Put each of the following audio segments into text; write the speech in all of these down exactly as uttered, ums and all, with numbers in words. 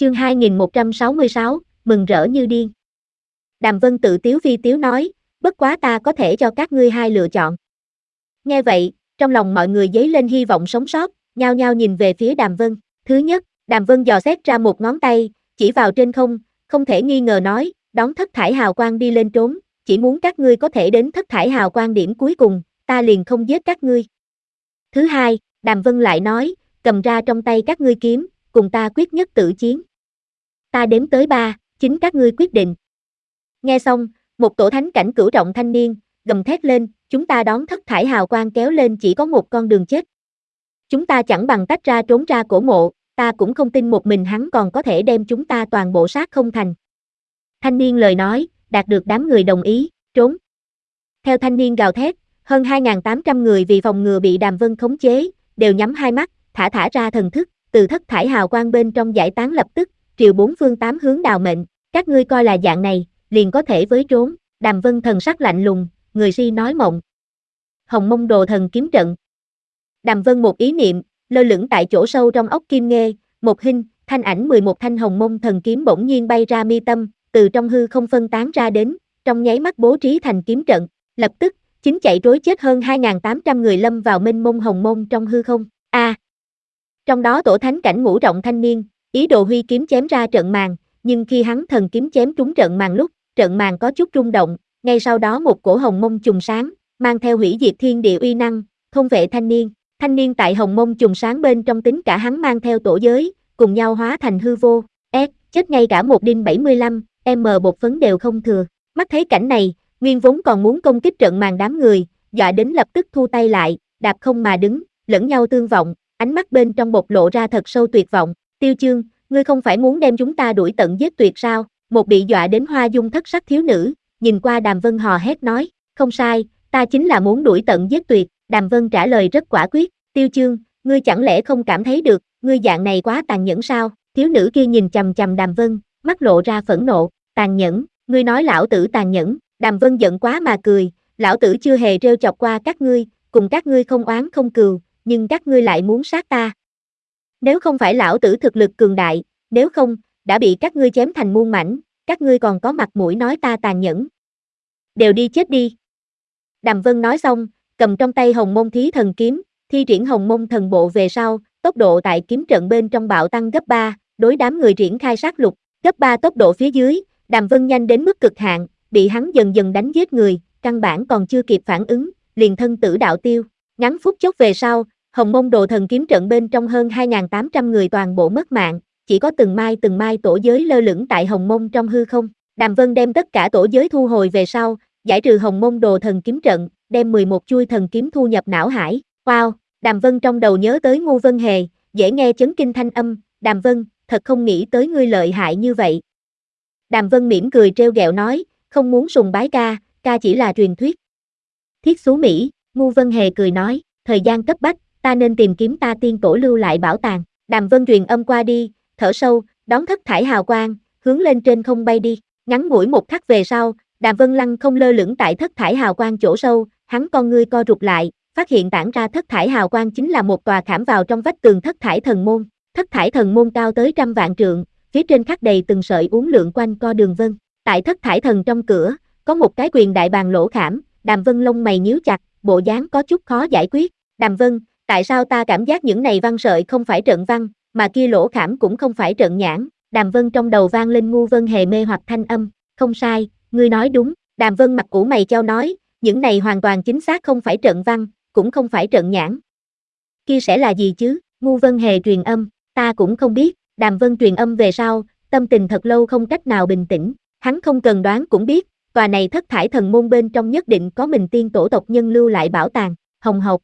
Chương hai nghìn một trăm sáu mươi sáu, mừng rỡ như điên. Đàm Vân tự tiếu phi tiếu nói, bất quá ta có thể cho các ngươi hai lựa chọn. Nghe vậy, trong lòng mọi người dấy lên hy vọng sống sót, nhao nhao nhìn về phía Đàm Vân. Thứ nhất, Đàm Vân dò xét ra một ngón tay, chỉ vào trên không, không thể nghi ngờ nói, đón thất thải hào quang đi lên trốn, chỉ muốn các ngươi có thể đến thất thải hào quang điểm cuối cùng, ta liền không giết các ngươi. Thứ hai, Đàm Vân lại nói, cầm ra trong tay các ngươi kiếm, cùng ta quyết nhất tử chiến. Ta đếm tới ba, chính các ngươi quyết định. Nghe xong, một tổ thánh cảnh cửu trọng thanh niên, gầm thét lên, chúng ta đón thất thải hào quang kéo lên chỉ có một con đường chết. Chúng ta chẳng bằng tách ra trốn ra cổ mộ, ta cũng không tin một mình hắn còn có thể đem chúng ta toàn bộ sát không thành. Thanh niên lời nói, đạt được đám người đồng ý, trốn. Theo thanh niên gào thét, hơn hai nghìn tám trăm người vì phòng ngừa bị Đàm Vân khống chế, đều nhắm hai mắt, thả thả ra thần thức, từ thất thải hào quang bên trong giải tán lập tức, triều bốn phương tám hướng đào mệnh, các ngươi coi là dạng này, liền có thể với trốn. Đàm Vân thần sắc lạnh lùng, người si nói mộng. Hồng Mông Đồ Thần Kiếm Trận. Đàm Vân một ý niệm, lơ lửng tại chỗ sâu trong ốc Kim Nghê, một hình, thanh ảnh mười một thanh Hồng Mông Thần Kiếm bỗng nhiên bay ra mi tâm, từ trong hư không phân tán ra đến, trong nháy mắt bố trí thành kiếm trận, lập tức, chính chạy trối chết hơn hai nghìn tám trăm người lâm vào mênh mông hồng mông trong hư không. A. À, trong đó tổ thánh cảnh ngũ trọng thanh niên, ý đồ huy kiếm chém ra trận màn, nhưng khi hắn thần kiếm chém trúng trận màn lúc, trận màn có chút rung động, ngay sau đó một cổ hồng mông trùng sáng, mang theo hủy diệt thiên địa uy năng, thôn vệ thanh niên. Thanh niên tại hồng mông trùng sáng bên trong tính cả hắn mang theo tổ giới, cùng nhau hóa thành hư vô, S, chết ngay cả một đinh bảy mươi lăm, M bột phấn đều không thừa. Mắt thấy cảnh này, nguyên vốn còn muốn công kích trận màn đám người, dọa đến lập tức thu tay lại, đạp không mà đứng, lẫn nhau tương vọng, ánh mắt bên trong bộc lộ ra thật sâu tuyệt vọng. Tiêu Chương, ngươi không phải muốn đem chúng ta đuổi tận giết tuyệt sao? Một bị dọa đến hoa dung thất sắc thiếu nữ, nhìn qua Đàm Vân hò hét nói, không sai, ta chính là muốn đuổi tận giết tuyệt. Đàm Vân trả lời rất quả quyết, Tiêu Chương, ngươi chẳng lẽ không cảm thấy được, ngươi dạng này quá tàn nhẫn sao? Thiếu nữ kia nhìn chằm chằm Đàm Vân, mắt lộ ra phẫn nộ, tàn nhẫn, ngươi nói lão tử tàn nhẫn. Đàm Vân giận quá mà cười, lão tử chưa hề trêu chọc qua các ngươi, cùng các ngươi không oán không cừu, nhưng các ngươi lại muốn sát ta. Nếu không phải lão tử thực lực cường đại, nếu không, đã bị các ngươi chém thành muôn mảnh, các ngươi còn có mặt mũi nói ta tàn nhẫn. Đều đi chết đi. Đàm Vân nói xong, cầm trong tay Hồng Mông Thí Thần Kiếm, thi triển Hồng Mông Thần Bộ về sau, tốc độ tại kiếm trận bên trong bạo tăng gấp ba, đối đám người triển khai sát lục, gấp ba tốc độ phía dưới, Đàm Vân nhanh đến mức cực hạn, bị hắn dần dần đánh giết người, căn bản còn chưa kịp phản ứng, liền thân tử đạo tiêu. Ngắn phút chốc về sau, Hồng Mông Đồ Thần Kiếm trận bên trong hơn hai nghìn tám trăm người toàn bộ mất mạng, chỉ có từng mai từng mai tổ giới lơ lửng tại Hồng Mông trong hư không. Đàm Vân đem tất cả tổ giới thu hồi về sau, giải trừ Hồng Mông Đồ Thần Kiếm trận, đem mười một chuôi thần kiếm thu nhập não hải. Wow, Đàm Vân trong đầu nhớ tới Ngô Vân Hề, dễ nghe chấn kinh thanh âm, Đàm Vân, thật không nghĩ tới ngươi lợi hại như vậy. Đàm Vân mỉm cười trêu ghẹo nói, không muốn sùng bái ca, ca chỉ là truyền thuyết. Thiết xú Mỹ, Ngô Vân Hề cười nói, thời gian cấp bách, ta nên tìm kiếm ta tiên tổ lưu lại bảo tàng. Đàm Vân truyền âm qua đi, thở sâu, đón thất thải hào quang, hướng lên trên không bay đi. Ngắn ngủi một khắc về sau, Đàm Vân lăng không lơ lửng tại thất thải hào quang chỗ sâu, hắn con ngươi co rụt lại, phát hiện tản ra thất thải hào quang chính là một tòa khảm vào trong vách tường thất thải thần môn. Thất thải thần môn cao tới trăm vạn trượng, phía trên khắc đầy từng sợi uốn lượn quanh co đường vân. Tại thất thải thần trong cửa, có một cái quyền đại bàng lỗ khảm, Đàm Vân lông mày nhíu chặt, bộ dáng có chút khó giải quyết. Đàm Vân, tại sao ta cảm giác những này văn sợi không phải trận văn, mà kia lỗ khảm cũng không phải trận nhãn? Đàm Vân trong đầu vang lên Ngô Vân Hề mê hoặc thanh âm, không sai, ngươi nói đúng. Đàm Vân mặt ủ mày chau nói, những này hoàn toàn chính xác không phải trận văn, cũng không phải trận nhãn. Kia sẽ là gì chứ? Ngô Vân Hề truyền âm, ta cũng không biết. Đàm Vân truyền âm về sau, tâm tình thật lâu không cách nào bình tĩnh. Hắn không cần đoán cũng biết, tòa này thất thải thần môn bên trong nhất định có mình tiên tổ tộc nhân lưu lại bảo tàng. Hồng hộc.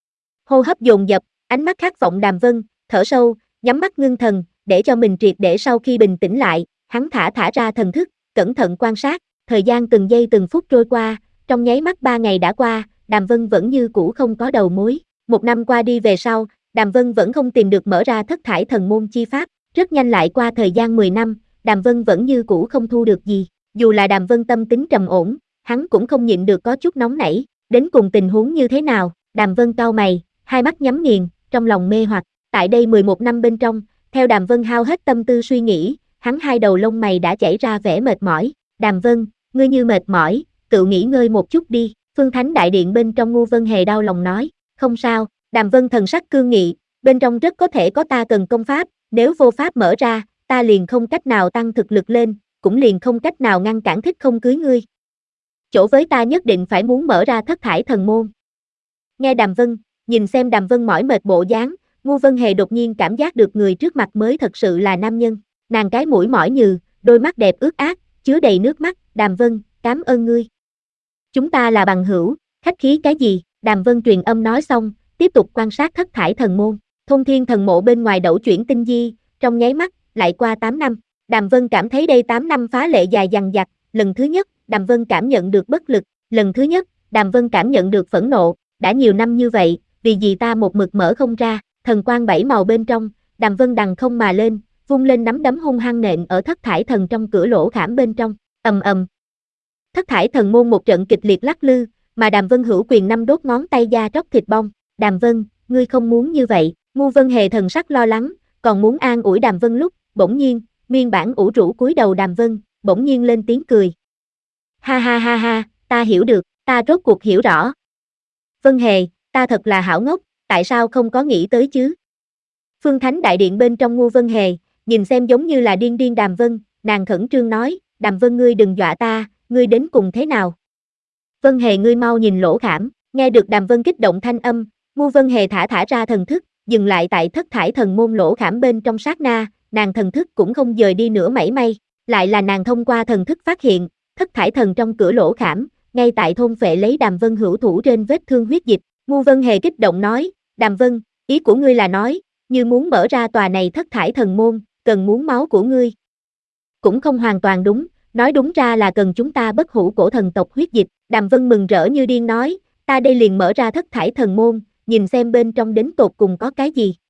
Hô hấp dồn dập, ánh mắt khát vọng Đàm Vân, thở sâu, nhắm mắt ngưng thần, để cho mình triệt để sau khi bình tĩnh lại, hắn thả thả ra thần thức, cẩn thận quan sát, thời gian từng giây từng phút trôi qua, trong nháy mắt ba ngày đã qua, Đàm Vân vẫn như cũ không có đầu mối. Một năm qua đi về sau, Đàm Vân vẫn không tìm được mở ra thất thải thần môn chi pháp, rất nhanh lại qua thời gian mười năm, Đàm Vân vẫn như cũ không thu được gì. Dù là Đàm Vân tâm tính trầm ổn, hắn cũng không nhịn được có chút nóng nảy, đến cùng tình huống như thế nào? Đàm Vân cau mày, hai mắt nhắm nghiền, trong lòng mê hoặc. Tại đây mười một năm bên trong, theo Đàm Vân hao hết tâm tư suy nghĩ, hắn hai đầu lông mày đã chảy ra vẻ mệt mỏi. Đàm Vân, ngươi như mệt mỏi, tự nghỉ ngơi một chút đi. Phương Thánh đại điện bên trong Ngu Vân Hề đau lòng nói. Không sao, Đàm Vân thần sắc cương nghị, bên trong rất có thể có ta cần công pháp, nếu vô pháp mở ra, ta liền không cách nào tăng thực lực lên, cũng liền không cách nào ngăn cản thích không cưới ngươi. Chỗ với ta nhất định phải muốn mở ra thất thải thần môn. Nghe Đàm Vân, nhìn xem Đàm Vân mỏi mệt bộ dáng, Ngu Vân Hề đột nhiên cảm giác được người trước mặt mới thật sự là nam nhân. Nàng cái mũi mỏi nhừ, đôi mắt đẹp ướt át, chứa đầy nước mắt. Đàm Vân, cảm ơn ngươi. Chúng ta là bằng hữu, khách khí cái gì? Đàm Vân truyền âm nói xong, tiếp tục quan sát thất thải thần môn. Thôn Thiên thần mộ bên ngoài đẩu chuyển tinh di, trong nháy mắt, lại qua tám năm. Đàm Vân cảm thấy đây tám năm phá lệ dài dằng dặc. Lần thứ nhất, Đàm Vân cảm nhận được bất lực. Lần thứ nhất, Đàm Vân cảm nhận được phẫn nộ. Đã nhiều năm như vậy, vì gì ta một mực mở không ra? Thần quang bảy màu bên trong, Đàm Vân đằng không mà lên, vung lên nắm đấm hung hăng nện ở thất thải thần trong cửa lỗ khảm bên trong. Ầm ầm. Thất thải thần môn một trận kịch liệt lắc lư, mà Đàm Vân hữu quyền năm đốt ngón tay da tróc thịt bong. Đàm Vân, ngươi không muốn như vậy. Ngu Vân Hề thần sắc lo lắng, còn muốn an ủi Đàm Vân lúc, bỗng nhiên, nguyên bản ủ rũ cúi đầu Đàm Vân, bỗng nhiên lên tiếng cười. Ha ha ha ha, ta hiểu được, ta rốt cuộc hiểu rõ. Vân Hề, ta thật là hảo ngốc, tại sao không có nghĩ tới chứ? Phương Thánh đại điện bên trong Ngu Vân Hề, nhìn xem giống như là điên điên Đàm Vân, nàng khẩn trương nói, Đàm Vân ngươi đừng dọa ta, ngươi đến cùng thế nào? Vân Hề ngươi mau nhìn lỗ khảm, nghe được Đàm Vân kích động thanh âm, Ngu Vân Hề thả thả ra thần thức, dừng lại tại thất thải thần môn lỗ khảm bên trong sát na, nàng thần thức cũng không dời đi nửa mảy may, lại là nàng thông qua thần thức phát hiện, thất thải thần trong cửa lỗ khảm, ngay tại thôn phệ lấy Đàm Vân hữu thủ trên vết thương huyết dịch. Ngu Vân Hề kích động nói, Đàm Vân, ý của ngươi là nói, như muốn mở ra tòa này thất thải thần môn, cần muốn máu của ngươi. Cũng không hoàn toàn đúng, nói đúng ra là cần chúng ta bất hủ cổ thần tộc huyết dịch. Đàm Vân mừng rỡ như điên nói, ta đây liền mở ra thất thải thần môn, nhìn xem bên trong đến tột cùng có cái gì.